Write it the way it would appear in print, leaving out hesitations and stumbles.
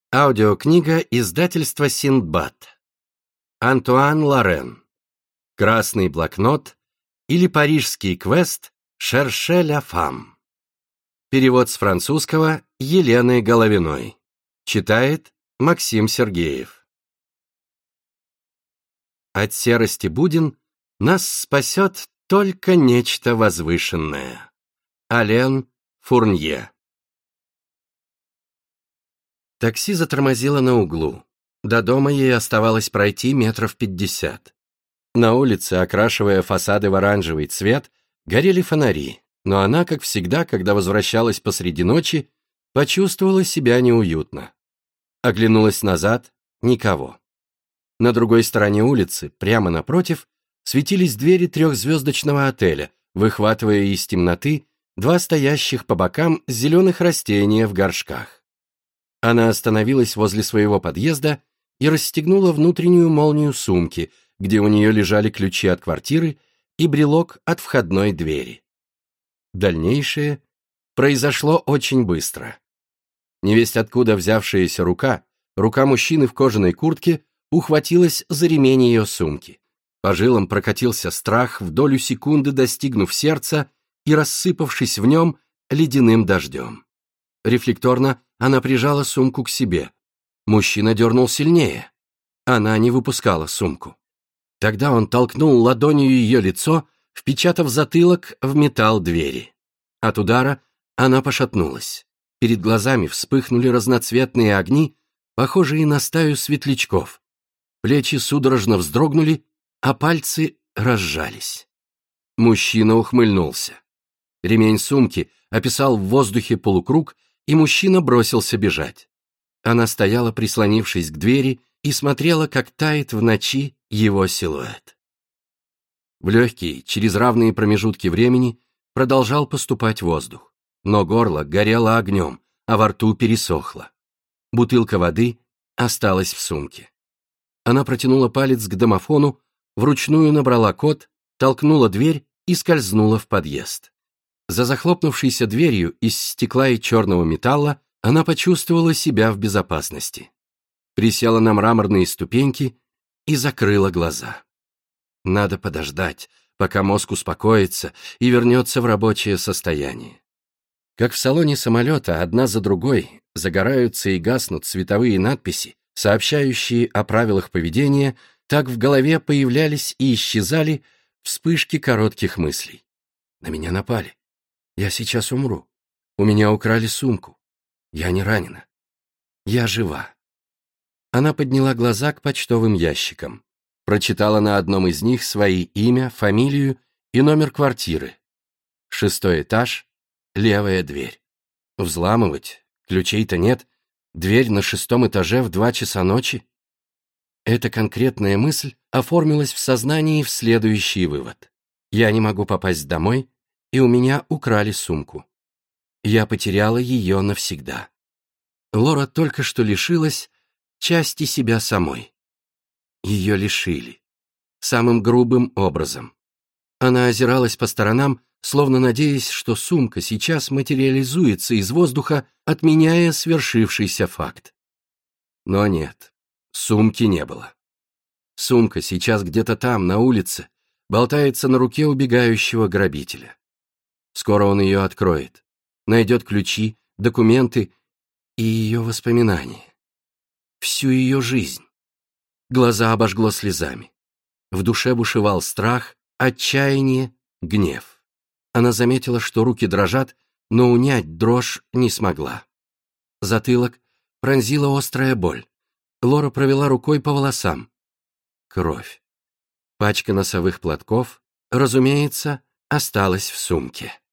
Аудиокнига издательства Синдбад. Антуан Лорен. Красный блокнот или парижский квест «Шерше ля фам». Перевод с французского Елены Головиной. Читает Максим Сергеев. От серости буден нас спасет только нечто возвышенное. Ален Фурнье. Такси затормозило на углу. До дома ей оставалось пройти 50 метров. На улице, окрашивая фасады в оранжевый цвет, горели фонари, но она, как всегда, когда возвращалась посреди ночи, почувствовала себя неуютно. Оглянулась назад — никого. На другой стороне улицы, прямо напротив, светились двери трехзвездочного отеля, выхватывая из темноты два стоящих по бокам зеленых растения в горшках. Она остановилась возле своего подъезда и расстегнула внутреннюю молнию сумки, где у нее лежали ключи от квартиры и брелок от входной двери. Дальнейшее произошло очень быстро. Невесть откуда взявшаяся рука мужчины в кожаной куртке, ухватилась за ремень ее сумки. По жилам прокатился страх, в долю секунды достигнув сердца и рассыпавшись в нем ледяным дождем. Рефлекторно она прижала сумку к себе. Мужчина дернул сильнее. Она не выпускала сумку. Тогда он толкнул ладонью ее лицо, впечатав затылок в металл двери. От удара она пошатнулась. Перед глазами вспыхнули разноцветные огни, похожие на стаю светлячков. Плечи судорожно вздрогнули, а пальцы разжались. Мужчина ухмыльнулся. Ремень сумки описал в воздухе полукруг, и мужчина бросился бежать. Она стояла, прислонившись к двери, и смотрела, как тает в ночи его силуэт. В легкие, через равные промежутки времени, продолжал поступать воздух, но горло горело огнем, а во рту пересохло. Бутылка воды осталась в сумке. Она протянула палец к домофону, вручную набрала код, толкнула дверь и скользнула в подъезд. За захлопнувшейся дверью из стекла и черного металла она почувствовала себя в безопасности. Присела на мраморные ступеньки и закрыла глаза. Надо подождать, пока мозг успокоится и вернется в рабочее состояние. Как в салоне самолета одна за другой загораются и гаснут световые надписи, сообщающие о правилах поведения, так в голове появлялись и исчезали вспышки коротких мыслей. На меня напали. Я сейчас умру. У меня украли сумку. Я не ранена. Я жива. Она подняла глаза к почтовым ящикам. Прочитала на одном из них свои имя, фамилию и номер квартиры. 6-й этаж, левая дверь. Взламывать? Ключей-то нет. Дверь на 6-м этаже в 2 часа ночи? Эта конкретная мысль оформилась в сознании в следующий вывод. Я не могу попасть домой, и у меня украли сумку. Я потеряла ее навсегда. Лора только что лишилась части себя самой. Ее лишили. Самым грубым образом. Она озиралась по сторонам, словно надеясь, что сумка сейчас материализуется из воздуха, отменяя свершившийся факт. Но нет, сумки не было. Сумка сейчас где-то там, на улице, болтается на руке убегающего грабителя. Скоро он ее откроет, найдет ключи, документы и ее воспоминания. Всю ее жизнь. Глаза обожгло слезами. В душе бушевал страх, отчаяние, гнев. Она заметила, что руки дрожат, но унять дрожь не смогла. Затылок пронзила острая боль. Лора провела рукой по волосам. Кровь. Пачка носовых платков, разумеется, осталась в сумке.